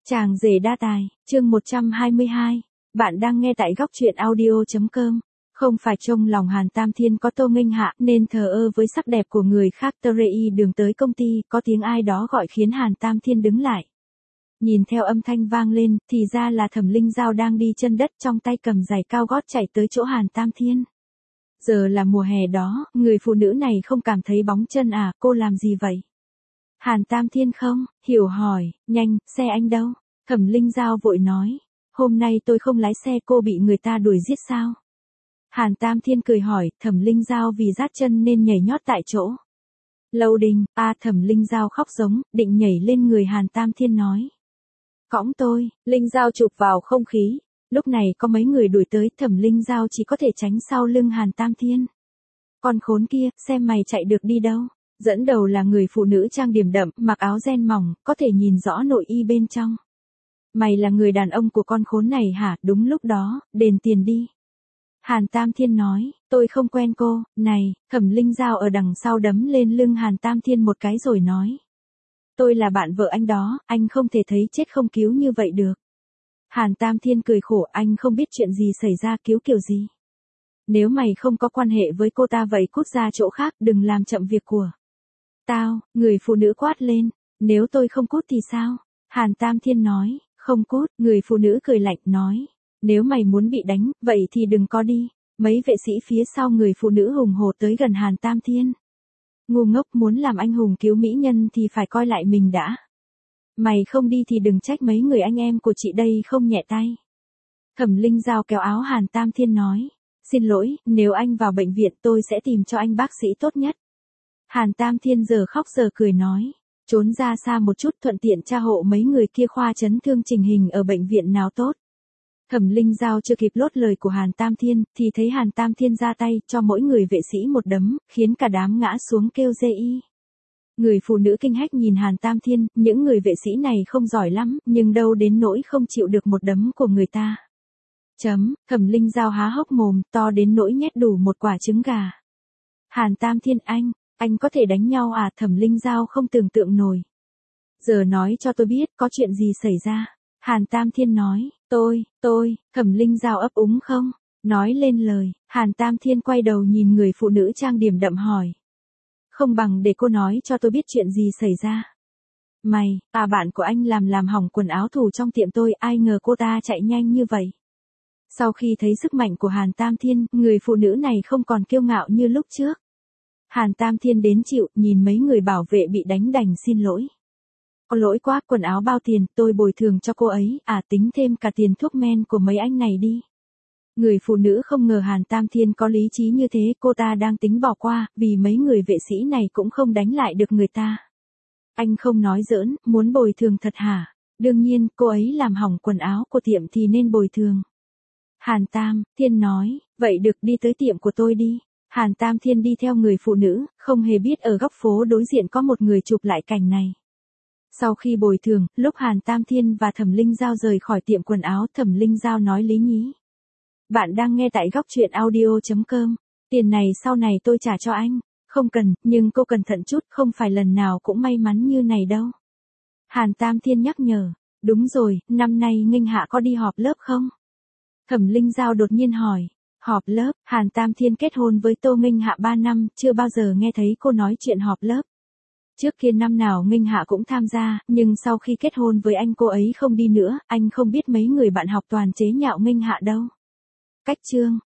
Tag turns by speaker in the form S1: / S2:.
S1: Chàng rể đa tài, chương 122. Bạn đang nghe tại góc truyện audio.com. Không phải trong lòng Hàn Tam Thiên có Tô Nghênh Hạ nên thờ ơ với sắc đẹp của người khác. Terei đường tới công ty, có tiếng ai đó gọi khiến Hàn Tam Thiên đứng lại. Nhìn theo âm thanh vang lên, thì ra là Thẩm Linh Giao đang đi chân đất trong tay cầm giày cao gót chạy tới chỗ Hàn Tam Thiên. Giờ là mùa hè đó, người phụ nữ này không cảm thấy bóng chân à, cô làm gì vậy? Hàn Tam Thiên không, hiểu hỏi, nhanh, xe anh đâu? Thẩm Linh Giao vội nói, hôm nay tôi không lái xe, cô bị người ta đuổi giết sao? Hàn Tam Thiên cười hỏi, Thẩm Linh Giao vì rát chân nên nhảy nhót tại chỗ. Lâu Đình, Thẩm Linh Giao khóc giống, định nhảy lên người Hàn Tam Thiên nói. Cõng tôi, Linh Giao chụp vào không khí, lúc này có mấy người đuổi tới, Thẩm Linh Giao chỉ có thể tránh sau lưng Hàn Tam Thiên. Con khốn kia, xem mày chạy được đi đâu? Dẫn đầu là người phụ nữ trang điểm đậm, mặc áo ren mỏng, có thể nhìn rõ nội y bên trong. Mày là người đàn ông của con khốn này hả? Đúng lúc đó, đền tiền đi. Hàn Tam Thiên nói, tôi không quen cô, này, Thẩm Linh Giao ở đằng sau đấm lên lưng Hàn Tam Thiên một cái rồi nói. Tôi là bạn vợ anh đó, anh không thể thấy chết không cứu như vậy được. Hàn Tam Thiên cười khổ, anh không biết chuyện gì xảy ra, cứu kiểu gì. Nếu mày không có quan hệ với cô ta vậy cút ra chỗ khác, đừng làm chậm việc của tao, người phụ nữ quát lên. Nếu tôi không cút thì sao? Hàn Tam Thiên nói, không cút, người phụ nữ cười lạnh nói. Nếu mày muốn bị đánh, vậy thì đừng có đi. Mấy vệ sĩ phía sau người phụ nữ hùng hổ tới gần Hàn Tam Thiên. Ngu ngốc, muốn làm anh hùng cứu mỹ nhân thì phải coi lại mình đã. Mày không đi thì đừng trách mấy người anh em của chị đây không nhẹ tay. Thẩm Linh Giao kéo áo Hàn Tam Thiên nói. Xin lỗi, nếu anh vào bệnh viện tôi sẽ tìm cho anh bác sĩ tốt nhất. Hàn Tam Thiên giờ khóc giờ cười nói. Trốn ra xa một chút, thuận tiện tra hộ mấy người kia khoa chấn thương chỉnh hình ở bệnh viện nào tốt. Thẩm Linh Giao chưa kịp lốt lời của Hàn Tam Thiên, thì thấy Hàn Tam Thiên ra tay cho mỗi người vệ sĩ một đấm, khiến cả đám ngã xuống kêu dê y. Người phụ nữ kinh hách nhìn Hàn Tam Thiên, những người vệ sĩ này không giỏi lắm, nhưng đâu đến nỗi không chịu được một đấm của người ta. Thẩm Linh Giao há hốc mồm, to đến nỗi nhét đủ một quả trứng gà. Hàn Tam Thiên, anh có thể đánh nhau à? Thẩm Linh Giao không tưởng tượng nổi. Giờ nói cho tôi biết, có chuyện gì xảy ra? Hàn Tam Thiên nói, Thẩm Linh Giao ấp úng không nói lên lời. Hàn Tam Thiên quay đầu nhìn người phụ nữ trang điểm đậm hỏi. Không bằng để cô nói cho tôi biết chuyện gì xảy ra. Bạn của anh làm hỏng quần áo thủ trong tiệm tôi, ai ngờ cô ta chạy nhanh như vậy. Sau khi thấy sức mạnh của Hàn Tam Thiên, người phụ nữ này không còn kiêu ngạo như lúc trước. Hàn Tam Thiên đến chịu, nhìn mấy người bảo vệ bị đánh đành xin lỗi. Có lỗi quá, quần áo bao tiền, tôi bồi thường cho cô ấy, tính thêm cả tiền thuốc men của mấy anh này đi. Người phụ nữ không ngờ Hàn Tam Thiên có lý trí như thế, cô ta đang tính bỏ qua, vì mấy người vệ sĩ này cũng không đánh lại được người ta. Anh không nói giỡn, muốn bồi thường thật hả? Đương nhiên, cô ấy làm hỏng quần áo của tiệm thì nên bồi thường. Hàn Tam Thiên nói, vậy được, đi tới tiệm của tôi đi. Hàn Tam Thiên đi theo người phụ nữ, không hề biết ở góc phố đối diện có một người chụp lại cảnh này. Sau khi bồi thường, lúc Hàn Tam Thiên và Thẩm Linh Giao rời khỏi tiệm quần áo, Thẩm Linh Giao nói lý nhí. Bạn đang nghe tại góc truyện audio.com. Tiền này sau này tôi trả cho anh. Không cần, nhưng cô cẩn thận chút, không phải lần nào cũng may mắn như này đâu. Hàn Tam Thiên nhắc nhở. Đúng rồi, năm nay Nghênh Hạ có đi họp lớp không? Thẩm Linh Giao đột nhiên hỏi. Họp lớp? Hàn Tam Thiên kết hôn với Tô Nghênh Hạ 3 năm, chưa bao giờ nghe thấy cô nói chuyện họp lớp. Trước kia năm nào Nghênh Hạ cũng tham gia, nhưng sau khi kết hôn với anh cô ấy không đi nữa, anh không biết mấy người bạn học toàn chế nhạo Nghênh Hạ đâu. Cách chương,